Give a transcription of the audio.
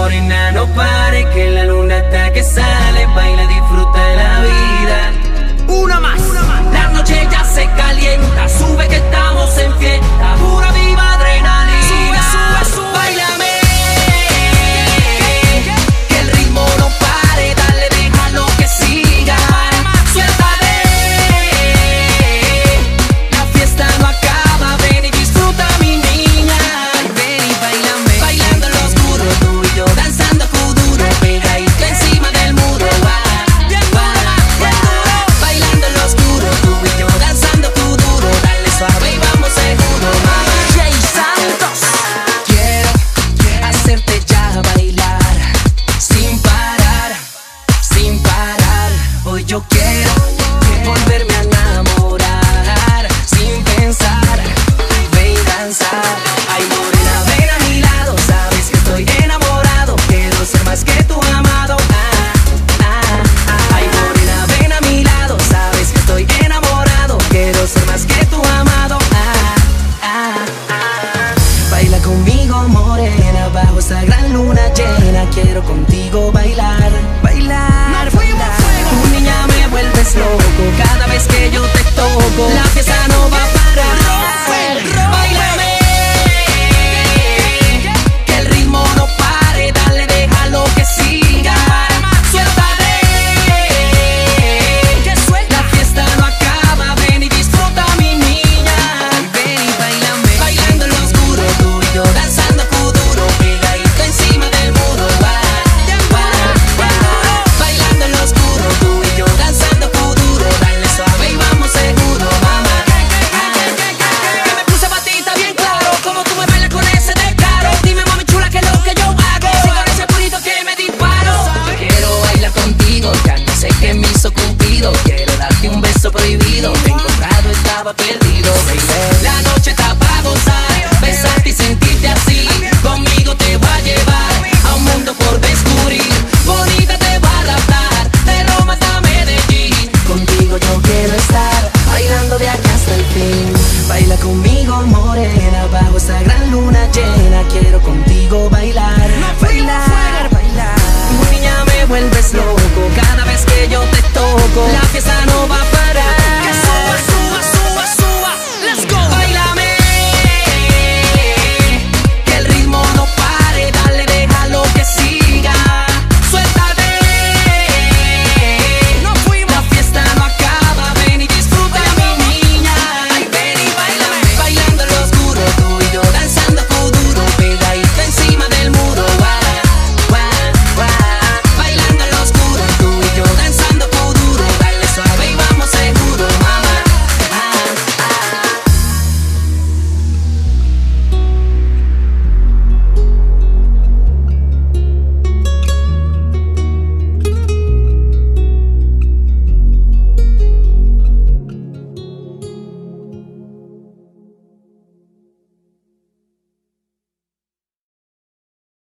morena, no pare, que la luna está que sale. Baila, disfruta la vida. Una más. La noche ya se calienta, sube que estamos en fiesta. Pura viva adrenalina. Sube, sube, sube. Báilame, que el ritmo no pare. Dale, déjalo que siga. Suéltale, la fiesta no acaba. Ven y disfruta, mi niña. Ven y báilame, bailando en lo oscuro, tú y yo danzando kuduro, pegadito encima del muro. Bailando en lo oscuro, tú y yo danzando kuduro. Dale suave y vamos seguro. Jay Santos. Quiero hacerte ya bailar sin parar, sin parar. Hoy yo quiero volverme a enamorar sin pensar. Ve y danzar. Ay, morena, ven a mi lado. Sabes que estoy enamorado. Quiero ser más que tu amado. Ay, morena, ven a mi lado. Sabes que estoy enamorado. Quiero ser más que tu amado. Baila conmigo, morena, bajo esa gran luna llena. Quiero contigo bailar, bailar, Nos fuimos a bailar. fuego. Tu niña me vuelves loco cada vez que yo te toco. La fiesta no va